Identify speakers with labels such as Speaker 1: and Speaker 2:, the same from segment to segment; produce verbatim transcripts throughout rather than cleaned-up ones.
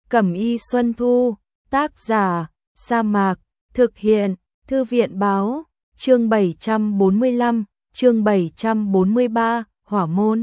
Speaker 1: Cẩm y Xuân Thu, tác giả, Sa Mạc, thực hiện, Thư viện báo, chương bảy trăm bốn mươi lăm, chương bảy trăm bốn mươi ba, Hỏa môn.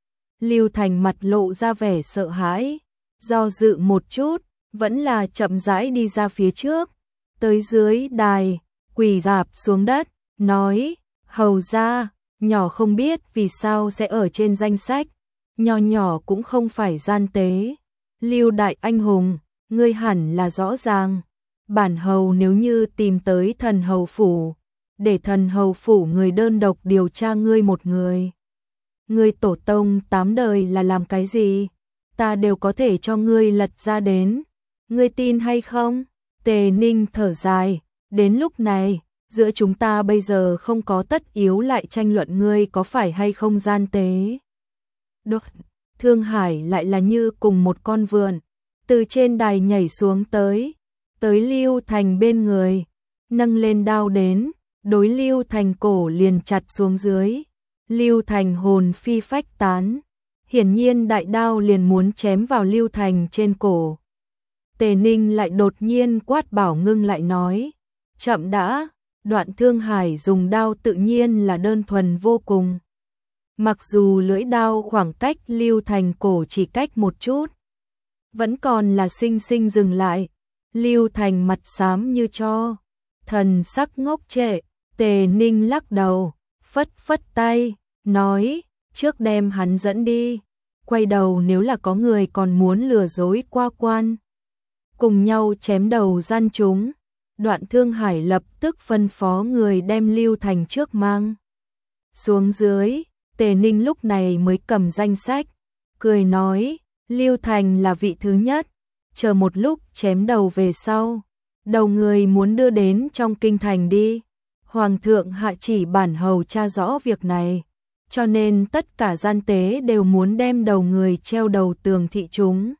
Speaker 1: Lưu Thành mặt lộ ra vẻ sợ hãi, do dự một chút, vẫn là chậm rãi đi ra phía trước, tới dưới đài, quỳ rạp xuống đất, nói, hầu ra, nhỏ không biết vì sao sẽ ở trên danh sách, nhỏ nhỏ cũng không phải gian tế. Lưu đại anh hùng, ngươi hẳn là rõ ràng, bản hầu nếu như tìm tới thần hầu phủ, để thần hầu phủ người đơn độc điều tra ngươi một người. Ngươi tổ tông tám đời là làm cái gì, ta đều có thể cho ngươi lật ra đến, ngươi tin hay không? Tề Ninh thở dài, đến lúc này, giữa chúng ta bây giờ không có tất yếu lại tranh luận ngươi có phải hay không gian tế. Đột, Thương Hải lại là như cùng một con vượn, từ trên đài nhảy xuống tới, tới Lưu Thành bên người, nâng lên đao đến, đối Lưu Thành cổ liền chặt xuống dưới. Lưu Thành hồn phi phách tán, hiển nhiên đại đao liền muốn chém vào Lưu Thành trên cổ. Tề Ninh lại đột nhiên quát bảo ngưng lại nói, chậm đã. Đoạn Thương Hải dùng đao tự nhiên là đơn thuần vô cùng. Mặc dù lưỡi đao khoảng cách Lưu Thành cổ chỉ cách một chút, vẫn còn là sinh sinh dừng lại. Lưu Thành mặt xám như tro, thần sắc ngốc trệ. Tề Ninh lắc đầu, phất phất tay, nói, trước đem hắn dẫn đi, quay đầu nếu là có người còn muốn lừa dối qua quan, cùng nhau chém đầu gian chúng. Đoạn Thương Hải lập tức phân phó người đem Lưu Thành trước mang xuống dưới. Tề Ninh lúc này mới cầm danh sách, cười nói, Lưu Thành là vị thứ nhất, chờ một lúc chém đầu về sau, đầu người muốn đưa đến trong kinh thành đi. Hoàng thượng hạ chỉ bản hầu tra rõ việc này, cho nên tất cả gian tế đều muốn đem đầu người treo đầu tường thị chúng.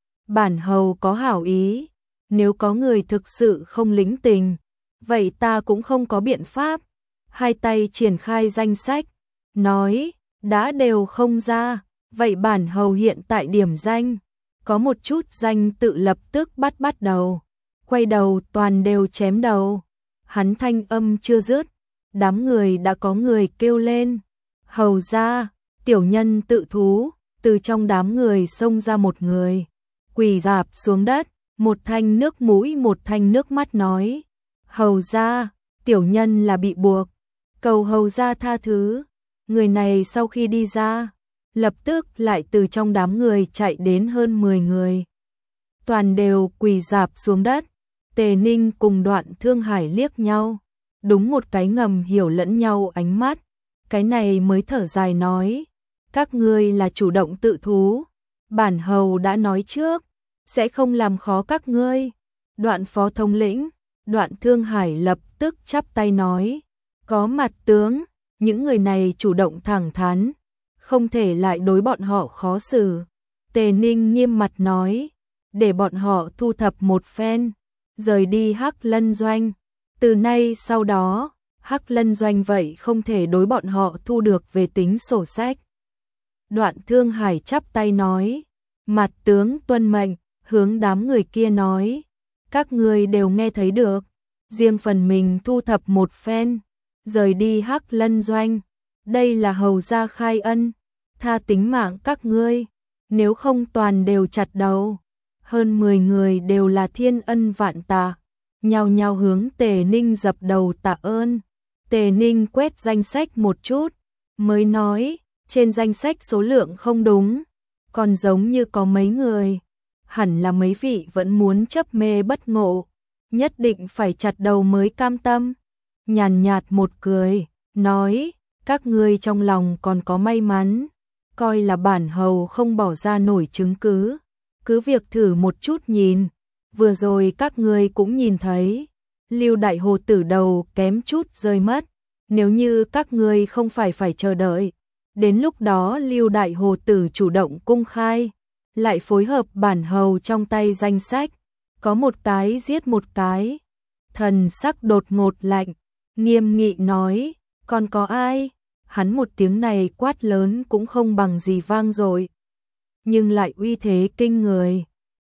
Speaker 1: Bản hầu có hảo ý, nếu có người thực sự không lĩnh tình, vậy ta cũng không có biện pháp. Hai tay triển khai danh sách, nói, đã đều không ra, vậy bản hầu hiện tại điểm danh, có một chút danh tự lập tức bắt bắt đầu, quay đầu toàn đều chém đầu. Hắn thanh âm chưa dứt, đám người đã có người kêu lên, hầu ra, tiểu nhân tự thú. Từ trong đám người xông ra một người, quỳ rạp xuống đất, một thanh nước mũi một thanh nước mắt nói, hầu ra, tiểu nhân là bị buộc, cầu hầu ra tha thứ. Người này sau khi đi ra, lập tức lại từ trong đám người chạy đến hơn mười người, toàn đều quỳ rạp xuống đất. Tề Ninh cùng Đoạn Thương Hải liếc nhau, đúng một cái ngầm hiểu lẫn nhau ánh mắt, cái này mới thở dài nói, các ngươi là chủ động tự thú, bản hầu đã nói trước, sẽ không làm khó các ngươi. Đoạn phó thống lĩnh, Đoạn Thương Hải lập tức chắp tay nói, có mặt tướng, những người này chủ động thẳng thắn, không thể lại đối bọn họ khó xử. Tề Ninh nghiêm mặt nói, để bọn họ thu thập một phen, rời đi Hắc Lân Doanh. Từ nay sau đó, Hắc Lân Doanh vậy không thể đối bọn họ thu được về tính sổ sách. Đoạn Thương Hải chắp tay nói, mặt tướng tuân mệnh, hướng đám người kia nói, các ngươi đều nghe thấy được, riêng phần mình thu thập một phen, rời đi Hắc Lân Doanh. Đây là hầu gia khai ân, tha tính mạng các ngươi, nếu không toàn đều chặt đầu. Hơn mười người đều là thiên ân vạn tạ, nhao nhao hướng Tề Ninh dập đầu tạ ơn. Tề Ninh quét danh sách một chút, mới nói, trên danh sách số lượng không đúng, còn giống như có mấy người, hẳn là mấy vị vẫn muốn chấp mê bất ngộ, nhất định phải chặt đầu mới cam tâm. Nhàn nhạt một cười, nói, các ngươi trong lòng còn có may mắn, coi là bản hầu không bỏ ra nổi chứng cứ. Cứ việc thử một chút nhìn, vừa rồi các ngươi cũng nhìn thấy, Lưu đại hồ tử đầu kém chút rơi mất, nếu như các ngươi không phải phải chờ đợi, đến lúc đó Lưu đại hồ tử chủ động cung khai, lại phối hợp bản hầu trong tay danh sách, có một cái giết một cái. Thần sắc đột ngột lạnh, nghiêm nghị nói, còn có ai? Hắn một tiếng này quát lớn cũng không bằng gì vang dội, nhưng lại uy thế kinh người.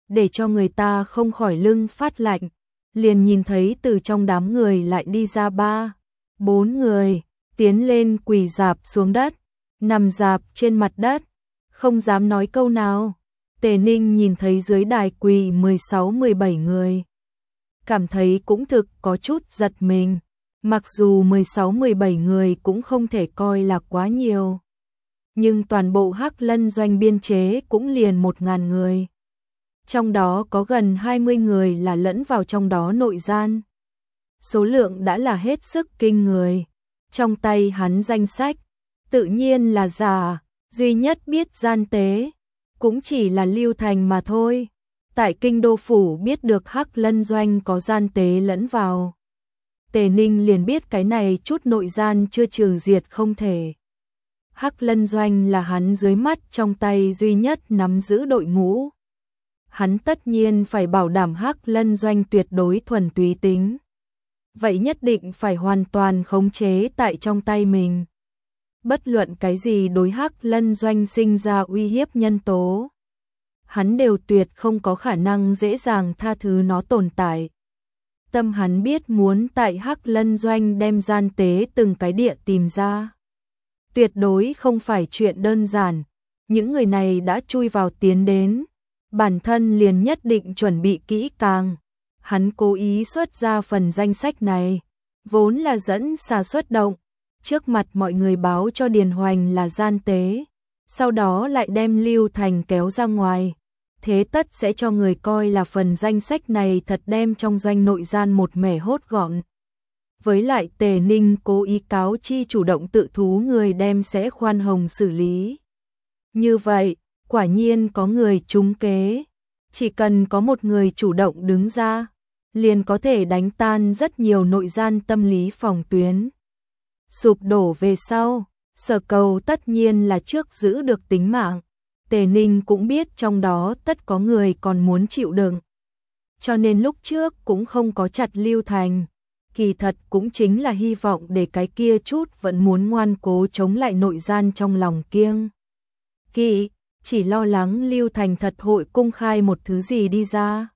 Speaker 1: để cho người ta không khỏi lưng phát lạnh, liền nhìn thấy từ trong đám người lại đi ra ba, bốn người, tiến lên quỳ rạp xuống đất, nằm rạp trên mặt đất, không dám nói câu nào. Tề Ninh nhìn thấy dưới đài quỳ mười sáu mười bảy người, cảm thấy cũng thực có chút giật mình, mặc dù mười sáu mười bảy người cũng không thể coi là quá nhiều, nhưng toàn bộ Hắc Lân doanh biên chế cũng liền một ngàn người. Trong đó có gần hai mươi người là lẫn vào trong đó nội gian. Số lượng đã là hết sức kinh người. Trong tay hắn danh sách, tự nhiên là giả, duy nhất biết gian tế, cũng chỉ là Lưu Thành mà thôi. Tại kinh đô phủ biết được Hắc Lân doanh có gian tế lẫn vào. Tề Ninh liền biết cái này chút nội gian chưa trừ diệt không thể. Hắc Lân doanh là hắn dưới mắt trong tay duy nhất nắm giữ đội ngũ. Hắn tất nhiên phải bảo đảm Hắc Lân doanh tuyệt đối thuần túy tính. Vậy nhất định phải hoàn toàn khống chế tại trong tay mình. Bất luận cái gì đối Hắc Lân doanh sinh ra uy hiếp nhân tố, hắn đều tuyệt không có khả năng dễ dàng tha thứ nó tồn tại. Tâm hắn biết muốn tại Hắc Lân doanh đem gian tế từng cái địa tìm ra, tuyệt đối không phải chuyện đơn giản. Những người này đã chui vào tiến đến, bản thân liền nhất định chuẩn bị kỹ càng. Hắn cố ý xuất ra phần danh sách này, vốn là dẫn xà xuất động, trước mặt mọi người báo cho Điền Hoành là gian tế, sau đó lại đem Lưu Thành kéo ra ngoài. Thế tất sẽ cho người coi là phần danh sách này thật đem trong doanh nội gian một mẻ hốt gọn. Với lại Tề Ninh cố ý cáo chi chủ động tự thú người đem sẽ khoan hồng xử lý. Như vậy, quả nhiên có người trúng kế. Chỉ cần có một người chủ động đứng ra, liền có thể đánh tan rất nhiều nội gian tâm lý phòng tuyến. Sụp đổ về sau, Sở Cầu tất nhiên là trước giữ được tính mạng. Tề Ninh cũng biết trong đó tất có người còn muốn chịu đựng. Cho nên lúc trước cũng không có chặt Lưu Thành. Kỳ thật cũng chính là hy vọng để cái kia chút vẫn muốn ngoan cố chống lại nội gian trong lòng kiêng. Kỳ, chỉ lo lắng Lưu Thành thật hội cung khai một thứ gì đi ra.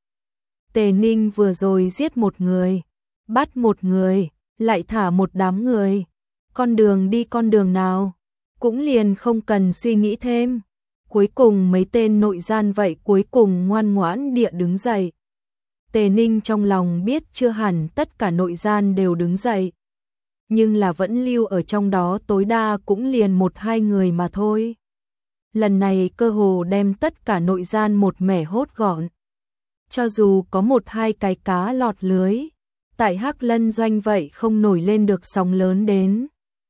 Speaker 1: Tề Ninh vừa rồi giết một người, bắt một người, lại thả một đám người. Con đường đi con đường nào, cũng liền không cần suy nghĩ thêm. Cuối cùng mấy tên nội gian vậy cuối cùng ngoan ngoãn địa đứng dậy. Tề Ninh trong lòng biết chưa hẳn tất cả nội gian đều đứng dậy, nhưng là vẫn lưu ở trong đó tối đa cũng liền một hai người mà thôi. Lần này cơ hồ đem tất cả nội gian một mẻ hốt gọn. Cho dù có một hai cái cá lọt lưới, tại Hắc Lân doanh vậy không nổi lên được sóng lớn đến.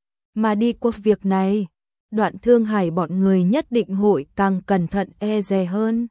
Speaker 1: Mà đi qua việc này, Đoạn Thương Hải bọn người nhất định hội càng cẩn thận e dè hơn.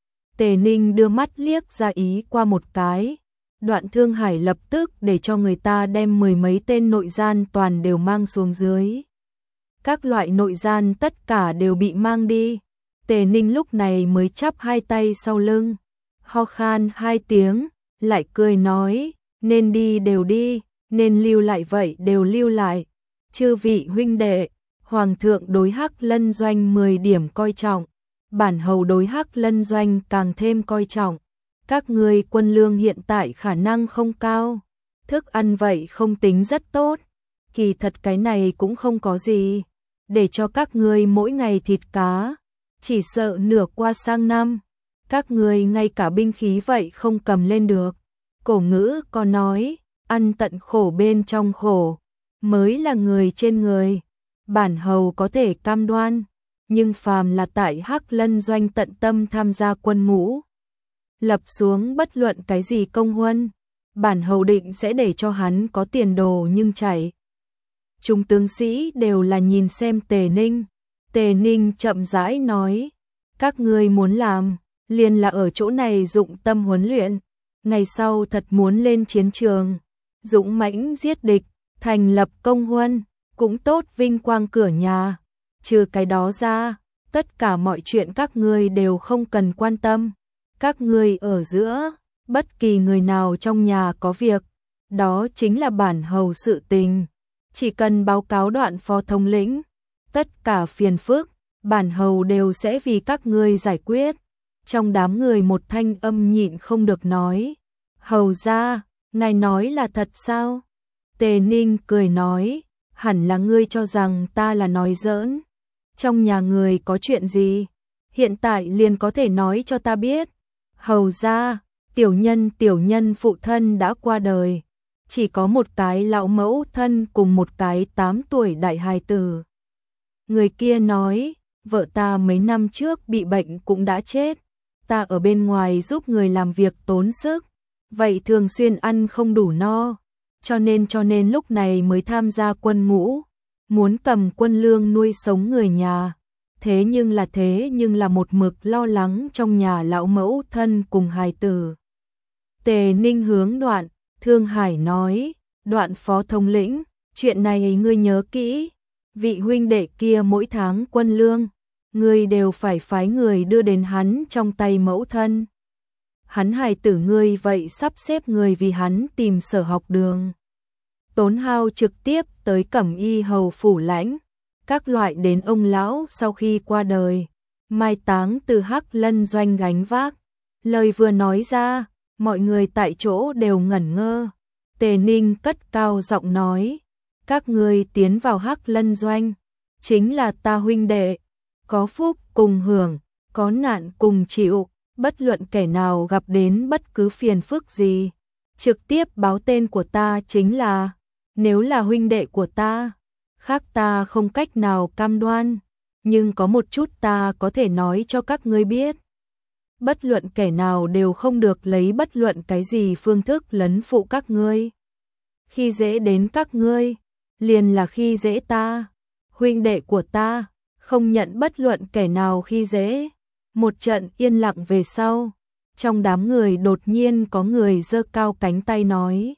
Speaker 1: Tề Ninh đưa mắt liếc ra ý qua một cái. Đoạn Thương Hải lập tức để cho người ta đem mười mấy tên nội gian toàn đều mang xuống dưới. Các loại nội gian tất cả đều bị mang đi. Tề Ninh lúc này mới chắp hai tay sau lưng, ho khan hai tiếng, lại cười nói, nên đi đều đi, nên lưu lại vậy đều lưu lại. Chư vị huynh đệ, Hoàng thượng đối Hắc Lân doanh mười điểm coi trọng, bản hầu đối Hắc Lân doanh càng thêm coi trọng. Các ngươi quân lương hiện tại khả năng không cao, thức ăn vậy không tính rất tốt, kỳ thật cái này cũng không có gì, để cho các ngươi mỗi ngày thịt cá, chỉ sợ nửa qua sang năm, các ngươi ngay cả binh khí vậy không cầm lên được. Cổ ngữ có nói, ăn tận khổ bên trong khổ, mới là người trên người. Bản hầu có thể cam đoan, nhưng phàm là tại Hắc Lân doanh tận tâm tham gia quân ngũ, lập xuống bất luận cái gì công huân, bản hầu định sẽ để cho hắn có tiền đồ nhưng chảy. Chúng tướng sĩ đều là nhìn xem Tề Ninh. Tề Ninh chậm rãi nói, các ngươi muốn làm, liền là ở chỗ này dụng tâm huấn luyện, ngày sau thật muốn lên chiến trường, dũng mãnh giết địch, thành lập công huân, cũng tốt vinh quang cửa nhà. Trừ cái đó ra, tất cả mọi chuyện các ngươi đều không cần quan tâm. Các ngươi ở giữa, bất kỳ người nào trong nhà có việc, đó chính là bản hầu sự tình. Chỉ cần báo cáo Đoạn phó thống lĩnh, tất cả phiền phức, bản hầu đều sẽ vì các ngươi giải quyết. Trong đám người một thanh âm nhịn không được nói, hầu ra, ngài nói là thật sao? Tề Ninh cười nói, hẳn là ngươi cho rằng ta là nói giỡn. Trong nhà người có chuyện gì? Hiện tại liền có thể nói cho ta biết. Hầu ra, tiểu nhân tiểu nhân phụ thân đã qua đời. Chỉ có một cái lão mẫu thân cùng một cái tám tuổi đại hài tử. Người kia nói, vợ ta mấy năm trước bị bệnh cũng đã chết. Ta ở bên ngoài giúp người làm việc tốn sức. Vậy thường xuyên ăn không đủ no. Cho nên cho nên lúc này mới tham gia quân ngũ. Muốn cầm quân lương nuôi sống người nhà. Thế nhưng là thế nhưng là một mực lo lắng trong nhà lão mẫu thân cùng hài tử. Tề Ninh hướng Đoạn Thương Hải nói, Đoạn phó thống lĩnh, chuyện này ngươi nhớ kỹ. Vị huynh đệ kia mỗi tháng quân lương, ngươi đều phải phái người đưa đến hắn trong tay mẫu thân. Hắn hài tử ngươi vậy sắp xếp người vì hắn tìm sở học đường. Tốn hao trực tiếp tới Cẩm Y hầu phủ lãnh, các loại đến ông lão sau khi qua đời, mai táng từ Hắc Lân doanh gánh vác. Lời vừa nói ra, mọi người tại chỗ đều ngẩn ngơ. Tề Ninh cất cao giọng nói, các ngươi tiến vào Hắc Lân doanh, chính là ta huynh đệ, có phúc cùng hưởng, có nạn cùng chịu, bất luận kẻ nào gặp đến bất cứ phiền phức gì, trực tiếp báo tên của ta chính là, nếu là huynh đệ của ta, khác ta không cách nào cam đoan, nhưng có một chút ta có thể nói cho các ngươi biết. Bất luận kẻ nào đều không được lấy bất luận cái gì phương thức lấn phụ các ngươi. Khi dễ đến các ngươi, liền là khi dễ ta, huynh đệ của ta, không nhận bất luận kẻ nào khi dễ. Một trận yên lặng về sau, trong đám người đột nhiên có người giơ cao cánh tay nói,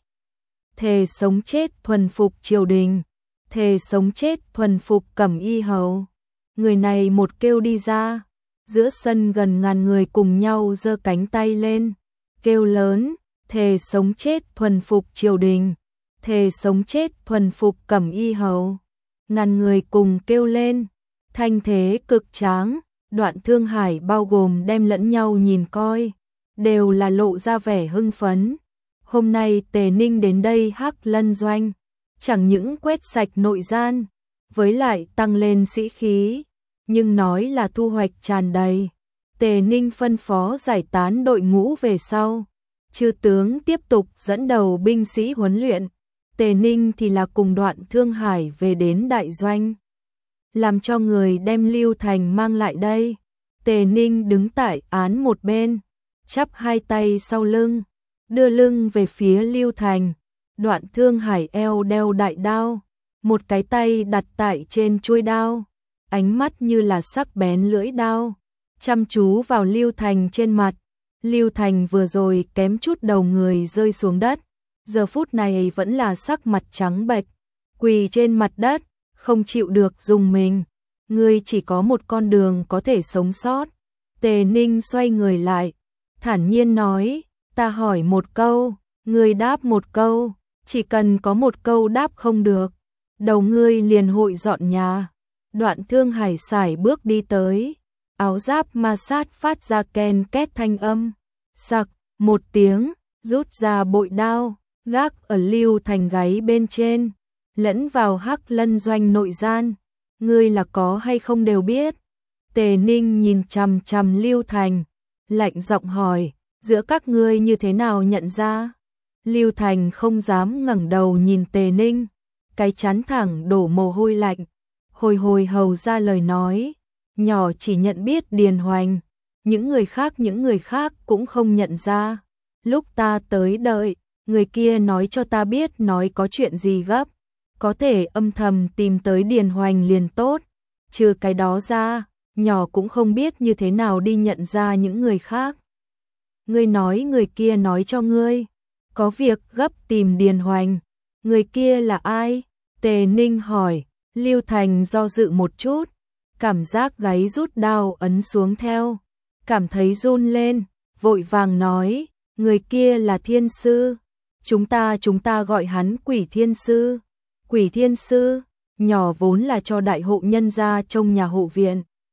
Speaker 1: thề sống chết thuần phục triều đình, thề sống chết thuần phục Cẩm Y hầu. Người này một kêu đi ra, giữa sân gần ngàn người cùng nhau giơ cánh tay lên, kêu lớn, thề sống chết thuần phục triều đình, thề sống chết thuần phục Cẩm Y hầu. Ngàn người cùng kêu lên, thanh thế cực tráng. Đoạn Thương Hải bao gồm đem lẫn nhau nhìn coi, đều là lộ ra vẻ hưng phấn. Hôm nay Tề Ninh đến đây Hắc Lân doanh, chẳng những quét sạch nội gian, với lại tăng lên sĩ khí, nhưng nói là thu hoạch tràn đầy. Tề Ninh phân phó giải tán đội ngũ về sau, chư tướng tiếp tục dẫn đầu binh sĩ huấn luyện, Tề Ninh thì là cùng Đoạn Thương Hải về đến đại doanh. Làm cho người đem Lưu Thành mang lại đây. Tề Ninh đứng tại án một bên, chắp hai tay sau lưng, đưa lưng về phía Lưu Thành. Đoạn Thương Hải eo đeo đại đao, một cái tay đặt tại trên chuôi đao, ánh mắt như là sắc bén lưỡi đao, chăm chú vào Lưu Thành trên mặt. Lưu Thành vừa rồi kém chút đầu người rơi xuống đất, giờ phút này vẫn là sắc mặt trắng bệch, quỳ trên mặt đất, không chịu được dùng mình. Ngươi chỉ có một con đường có thể sống sót. Tề Ninh xoay người lại, thản nhiên nói, ta hỏi một câu, ngươi đáp một câu, chỉ cần có một câu đáp không được, đầu ngươi liền hội dọn nhà. Đoạn Thương Hải sải bước đi tới, áo giáp ma sát phát ra ken két thanh âm, sặc một tiếng, rút ra bội đao, gác ở Lưu Thành gáy bên trên, lẫn vào Hắc Lân doanh nội gian. Ngươi là có hay không đều biết. Tề Ninh nhìn chằm chằm Lưu Thành, lạnh giọng hỏi, giữa các ngươi như thế nào nhận ra? Lưu Thành không dám ngẩng đầu nhìn Tề Ninh, cái chán thẳng đổ mồ hôi lạnh, hồi hồi hầu ra lời nói, nhỏ chỉ nhận biết Điền Hoành, những người khác những người khác cũng không nhận ra. Lúc ta tới đợi, người kia nói cho ta biết nói có chuyện gì gấp, có thể âm thầm tìm tới Điền Hoành liền tốt, trừ cái đó ra, nhỏ cũng không biết như thế nào đi nhận ra những người khác. Ngươi nói người kia nói cho ngươi, có việc gấp tìm Điền Hoành, người kia là ai? Tề Ninh hỏi. Lưu Thành do dự một chút, cảm giác gáy rút đao ấn xuống theo, cảm thấy run lên, vội vàng nói, người kia là Thiên Sư, chúng ta chúng ta gọi hắn Quỷ Thiên Sư. Quỷ Thiên Sư, nhỏ vốn là cho đại hộ nhân gia trong nhà hộ viện.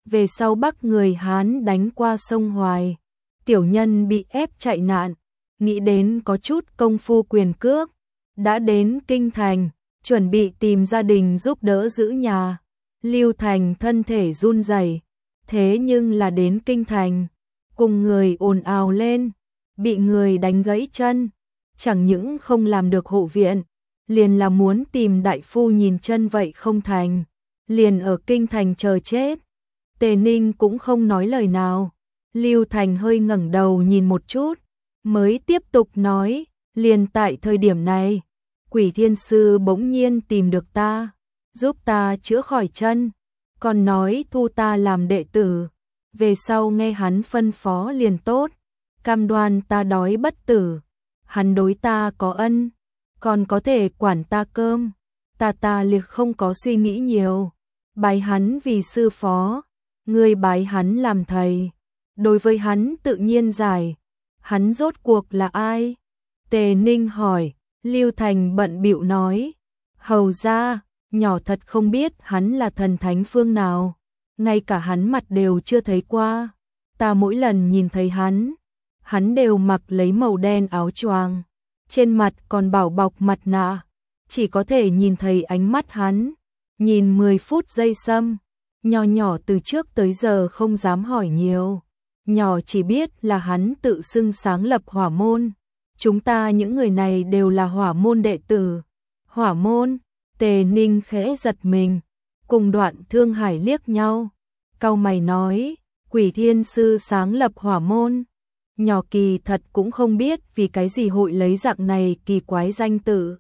Speaker 1: về sau Bắc người Hán đánh qua sông Hoài, tiểu nhân bị ép chạy nạn, nghĩ đến có chút công phu quyền cước, đã đến kinh thành, chuẩn bị tìm gia đình giúp đỡ giữ nhà. Lưu Thành thân thể run rẩy, thế nhưng là đến kinh thành, cùng người ồn ào lên, bị người đánh gãy chân, chẳng những không làm được hộ viện, liền là muốn tìm đại phu nhìn chân vậy không thành, liền ở kinh thành chờ chết. Tề Ninh cũng không nói lời nào, Lưu Thành hơi ngẩng đầu nhìn một chút, mới tiếp tục nói, liền tại thời điểm này, Quỷ Thiên Sư bỗng nhiên tìm được ta, giúp ta chữa khỏi chân, còn nói thu ta làm đệ tử, về sau nghe hắn phân phó liền tốt, cam đoan ta đói bất tử, hắn đối ta có ân, còn có thể quản ta cơm, ta ta liệt không có suy nghĩ nhiều, bái hắn vì sư phó, người bái hắn làm thầy, đối với hắn tự nhiên giải, hắn rốt cuộc là ai? Tề Ninh hỏi, Lưu Thành bận bịu nói, hầu ra, nhỏ thật không biết hắn là thần thánh phương nào, ngay cả hắn mặt đều chưa thấy qua, ta mỗi lần nhìn thấy hắn, hắn đều mặc lấy màu đen áo choàng, trên mặt còn bảo bọc mặt nạ, chỉ có thể nhìn thấy ánh mắt hắn, nhìn mười phút giây sâm, nhỏ nhỏ từ trước tới giờ không dám hỏi nhiều, nhỏ chỉ biết là hắn tự xưng sáng lập Hỏa môn, chúng ta những người này đều là Hỏa môn đệ tử. Hỏa môn? Tề Ninh khẽ giật mình, cùng Đoạn Thương Hải liếc nhau, cau mày nói, Quỷ Thiên Sư sáng lập Hỏa môn. Nhỏ kỳ thật cũng không biết vì cái gì hội lấy dạng này kỳ quái danh tự.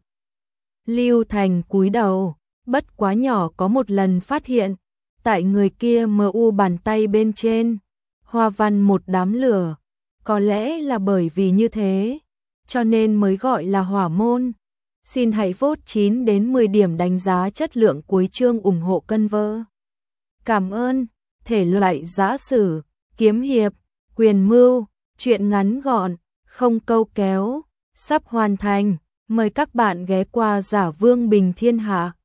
Speaker 1: Lưu Thành cúi đầu, bất quá nhỏ có một lần phát hiện, tại người kia mờ u bàn tay bên trên, hoa văn một đám lửa, có lẽ là bởi vì như thế, cho nên mới gọi là Hỏa môn. Xin hãy vote chín đến mười điểm đánh giá chất lượng cuối chương ủng hộ cân vơ. Cảm ơn. Thể loại giã sử, kiếm hiệp, quyền mưu, truyện ngắn gọn, không câu kéo, sắp hoàn thành. Mời các bạn ghé qua Giả Vương Bình Thiên Hạ.